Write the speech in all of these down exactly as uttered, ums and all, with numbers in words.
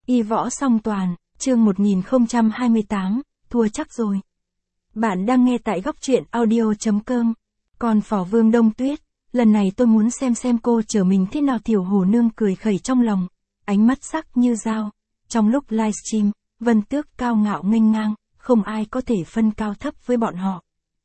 Y võ song toàn, chương một nghìn không trăm hai mươi tám, thua chắc rồi. Bạn đang nghe tại góc truyện audio chấm com. Còn phỏ Vương Đông Tuyết, lần này tôi muốn xem xem cô trở mình thế nào. Tiểu Hồ Nương cười khẩy trong lòng, ánh mắt sắc như dao. Trong lúc livestream, Vân Tước cao ngạo nghênh ngang, không ai có thể phân cao thấp với bọn họ.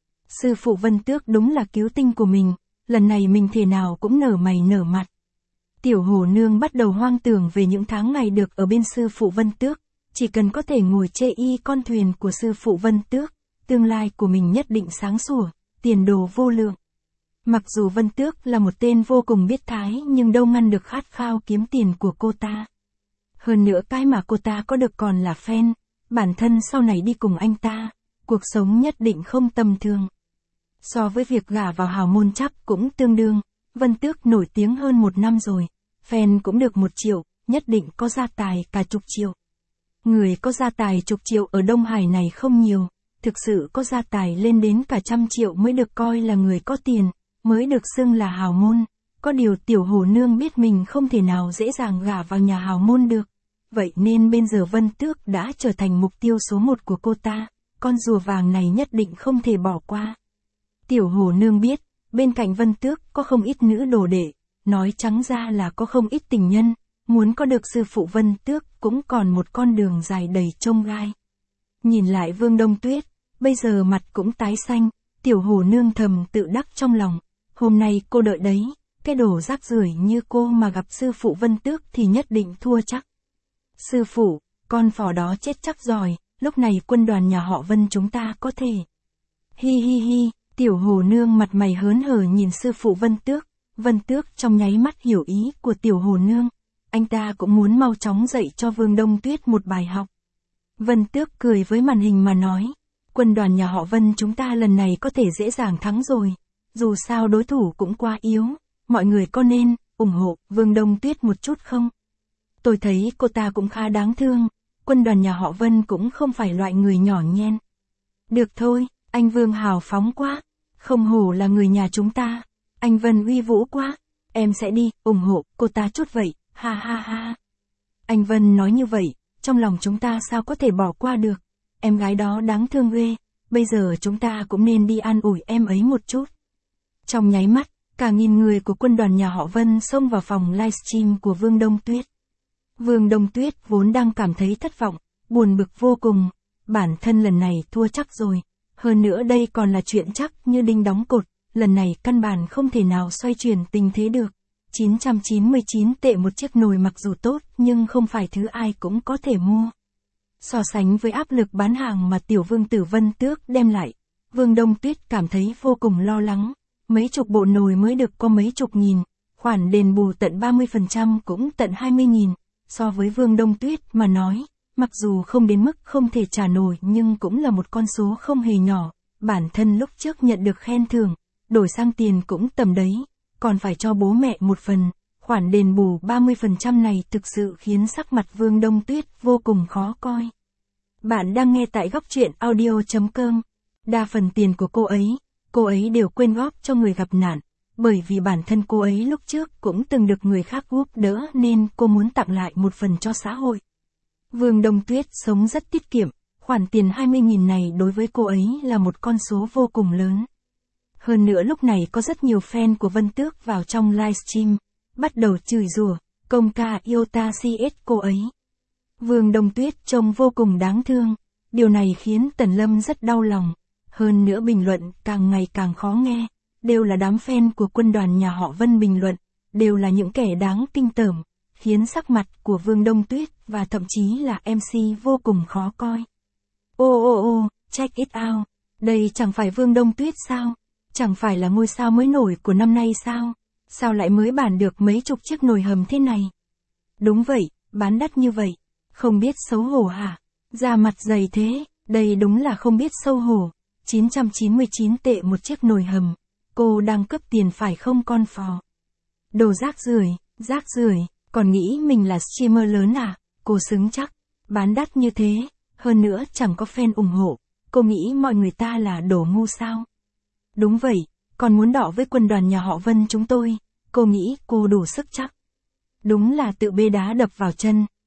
Sư phụ Vân Tước đúng là cứu tinh của mình, lần này mình thể nào cũng nở mày nở mặt. Tiểu Hồ Nương bắt đầu hoang tưởng về những tháng ngày được ở bên sư phụ Vân Tước, chỉ cần có thể ngồi chê y con thuyền của sư phụ Vân Tước, tương lai của mình nhất định sáng sủa, tiền đồ vô lượng. Mặc dù Vân Tước là một tên vô cùng biết thái nhưng đâu ngăn được khát khao kiếm tiền của cô ta. Hơn nữa cái mà cô ta có được còn là fan, bản thân sau này đi cùng anh ta, cuộc sống nhất định không tầm thường. So với việc gả vào hào môn chắc cũng tương đương, Vân Tước nổi tiếng hơn một năm rồi, fan cũng được một triệu, nhất định có gia tài cả chục triệu. Người có gia tài chục triệu ở Đông Hải này không nhiều, thực sự có gia tài lên đến cả trăm triệu mới được coi là người có tiền, mới được xưng là hào môn. Có điều Tiểu Hồ Nương biết mình không thể nào dễ dàng gả vào nhà hào môn được, vậy nên bây giờ Vân Tước đã trở thành mục tiêu số một của cô ta, con rùa vàng này nhất định không thể bỏ qua. Tiểu Hồ Nương biết, bên cạnh Vân Tước có không ít nữ đồ đệ, nói trắng ra là có không ít tình nhân, muốn có được sư phụ Vân Tước cũng còn một con đường dài đầy chông gai. Nhìn lại Vương Đông Tuyết, bây giờ mặt cũng tái xanh, Tiểu Hồ Nương thầm tự đắc trong lòng, hôm nay cô đợi đấy, cái đồ rác rưởi như cô mà gặp sư phụ Vân Tước thì nhất định thua chắc. Sư phụ, con phò đó chết chắc rồi, lúc này quân đoàn nhà họ Vân chúng ta có thể. Hi hi hi, Tiểu Hồ Nương mặt mày hớn hở nhìn sư phụ Vân Tước, Vân Tước trong nháy mắt hiểu ý của Tiểu Hồ Nương, anh ta cũng muốn mau chóng dạy cho Vương Đông Tuyết một bài học. Vân Tước cười với màn hình mà nói, quân đoàn nhà họ Vân chúng ta lần này có thể dễ dàng thắng rồi, dù sao đối thủ cũng quá yếu, mọi người có nên ủng hộ Vương Đông Tuyết một chút không? Tôi thấy cô ta cũng khá đáng thương, quân đoàn nhà họ Vân cũng không phải loại người nhỏ nhen. Được thôi, anh Vương hào phóng quá, không hổ là người nhà chúng ta, anh Vân uy vũ quá, em sẽ đi ủng hộ cô ta chút vậy, ha ha ha. Anh Vân nói như vậy, trong lòng chúng ta sao có thể bỏ qua được, em gái đó đáng thương ghê, bây giờ chúng ta cũng nên đi an ủi em ấy một chút. Trong nháy mắt, cả nghìn người của quân đoàn nhà họ Vân xông vào phòng livestream của Vương Đông Tuyết. Vương Đông Tuyết vốn đang cảm thấy thất vọng, buồn bực vô cùng, bản thân lần này thua chắc rồi, hơn nữa đây còn là chuyện chắc như đinh đóng cột, lần này căn bản không thể nào xoay chuyển tình thế được. chín trăm chín mươi chín tệ một chiếc nồi mặc dù tốt nhưng không phải thứ ai cũng có thể mua. So sánh với áp lực bán hàng mà tiểu vương tử Vân Tước đem lại, Vương Đông Tuyết cảm thấy vô cùng lo lắng, mấy chục bộ nồi mới được có mấy chục nghìn, khoản đền bù tận ba mươi phần trăm cũng tận hai mươi nghìn, so với Vương Đông Tuyết mà nói, mặc dù không đến mức không thể trả nổi nhưng cũng là một con số không hề nhỏ, bản thân lúc trước nhận được khen thưởng, đổi sang tiền cũng tầm đấy, còn phải cho bố mẹ một phần, khoản đền bù ba mươi phần trăm này thực sự khiến sắc mặt Vương Đông Tuyết vô cùng khó coi. Bạn đang nghe tại góc truyện audio chấm com, đa phần tiền của cô ấy, cô ấy đều quyên góp cho người gặp nạn, bởi vì bản thân cô ấy lúc trước cũng từng được người khác giúp đỡ nên cô muốn tặng lại một phần cho xã hội. Vương Đông Tuyết sống rất tiết kiệm, khoản tiền hai mươi nghìn này đối với cô ấy là một con số vô cùng lớn. Hơn nữa lúc này có rất nhiều fan của Vân Tước vào trong livestream, bắt đầu chửi rủa, công ca yêu ta xê ét cô ấy. Vương Đông Tuyết trông vô cùng đáng thương, điều này khiến Tần Lâm rất đau lòng, hơn nữa bình luận càng ngày càng khó nghe, đều là đám fan của quân đoàn nhà họ Vân bình luận, đều là những kẻ đáng kinh tởm, khiến sắc mặt của Vương Đông Tuyết và thậm chí là em xê vô cùng khó coi. Ô ô ô, check it out, đây chẳng phải Vương Đông Tuyết sao? Chẳng phải là ngôi sao mới nổi của năm nay sao? Sao lại mới bán được mấy chục chiếc nồi hầm thế này? Đúng vậy, bán đắt như vậy, không biết xấu hổ hả? Da mặt dày thế, đây đúng là không biết xấu hổ. chín trăm chín mươi chín tệ một chiếc nồi hầm, cô đang cấp tiền phải không con phò? Đồ rác rưởi, rác rưởi, còn nghĩ mình là streamer lớn à? Cô xứng chắc, bán đắt như thế, hơn nữa chẳng có fan ủng hộ, cô nghĩ mọi người ta là đồ ngu sao? Đúng vậy, còn muốn đọ với quân đoàn nhà họ Vân chúng tôi, cô nghĩ cô đủ sức chắc. Đúng là tự bê đá đập vào chân,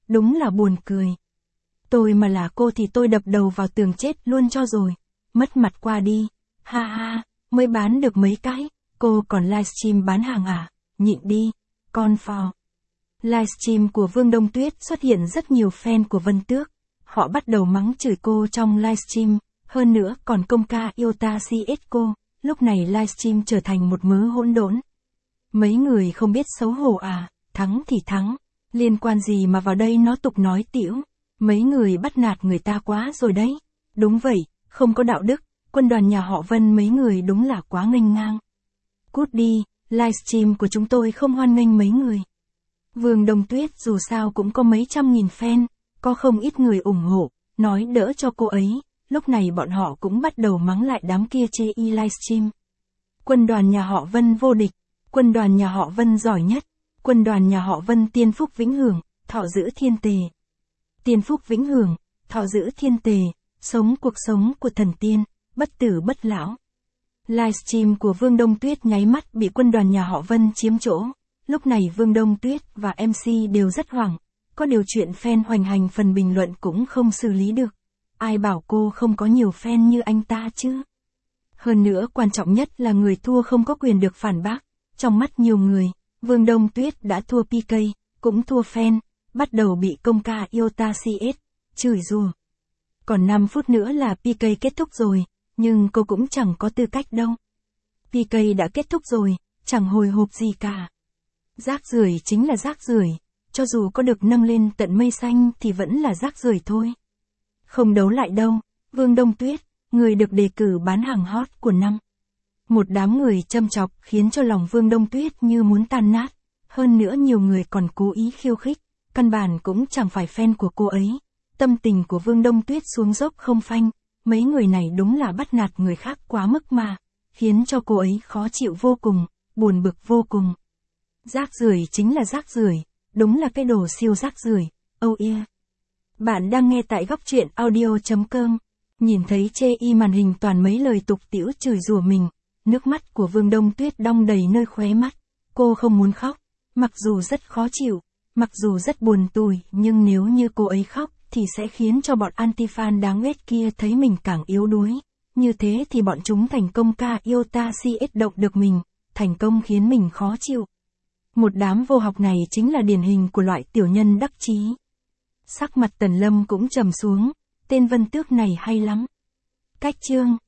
đúng là buồn cười. Tôi mà là cô thì tôi đập đầu vào tường chết luôn cho rồi. Mất mặt qua đi. Ha ha, mới bán được mấy cái, cô còn livestream bán hàng à? Nhịn đi, con phò. Livestream của Vương Đông Tuyết xuất hiện rất nhiều fan của Vân Tước. Họ bắt đầu mắng chửi cô trong livestream, hơn nữa còn công ca Iota xê ét cô. Lúc này livestream trở thành một mớ hỗn độn. Mấy người không biết xấu hổ à, thắng thì thắng, liên quan gì mà vào đây nó tục nói tĩu. Mấy người bắt nạt người ta quá rồi đấy. Đúng vậy, không có đạo đức, quân đoàn nhà họ Vân mấy người đúng là quá nghênh ngang. Cút đi, livestream của chúng tôi không hoan nghênh mấy người. Vương Đông Tuyết dù sao cũng có mấy trăm nghìn fan, có không ít người ủng hộ, nói đỡ cho cô ấy. Lúc này bọn họ cũng bắt đầu mắng lại đám kia chê y livestream. Quân đoàn nhà họ Vân vô địch, quân đoàn nhà họ Vân giỏi nhất, quân đoàn nhà họ Vân tiên phúc vĩnh hưởng, thọ giữ thiên tề. Tiên phúc vĩnh hưởng, thọ giữ thiên tề, sống cuộc sống của thần tiên, bất tử bất lão. Livestream của Vương Đông Tuyết nháy mắt bị quân đoàn nhà họ Vân chiếm chỗ. Lúc này Vương Đông Tuyết và em xê đều rất hoảng, có điều chuyện fan hoành hành phần bình luận cũng không xử lý được. Ai bảo cô không có nhiều fan như anh ta chứ? Hơn nữa quan trọng nhất là người thua không có quyền được phản bác. Trong mắt nhiều người, Vương Đông Tuyết đã thua pê ca, cũng thua fan, bắt đầu bị công ca Iota xê ét, chửi rủa. Còn năm phút nữa là pê ca kết thúc rồi, nhưng cô cũng chẳng có tư cách đâu. pê ca đã kết thúc rồi, chẳng hồi hộp gì cả. Rác rưởi chính là rác rưởi, cho dù có được nâng lên tận mây xanh thì vẫn là rác rưởi thôi. Không đấu lại đâu, Vương Đông Tuyết, người được đề cử bán hàng hot của năm. Một đám người châm chọc khiến cho lòng Vương Đông Tuyết như muốn tan nát, hơn nữa nhiều người còn cố ý khiêu khích, căn bản cũng chẳng phải fan của cô ấy. Tâm tình của Vương Đông Tuyết xuống dốc không phanh, mấy người này đúng là bắt nạt người khác quá mức mà, khiến cho cô ấy khó chịu vô cùng, buồn bực vô cùng. Rác rưởi chính là rác rưởi, đúng là cái đồ siêu rác rưởi, oh yeah. Bạn đang nghe tại góc truyện audio chấm com. Nhìn thấy chê y màn hình toàn mấy lời tục tĩu chửi rủa mình, nước mắt của Vương Đông Tuyết đong đầy nơi khóe mắt. Cô không muốn khóc, mặc dù rất khó chịu, mặc dù rất buồn tủi, nhưng nếu như cô ấy khóc thì sẽ khiến cho bọn anti-fan đáng ghét kia thấy mình càng yếu đuối. Như thế thì bọn chúng thành công ca Iota xê ét động được mình, thành công khiến mình khó chịu. Một đám vô học này chính là điển hình của loại tiểu nhân đắc chí. Sắc mặt Tần Lâm cũng trầm xuống, tên Vân Tước này hay lắm. Cách chương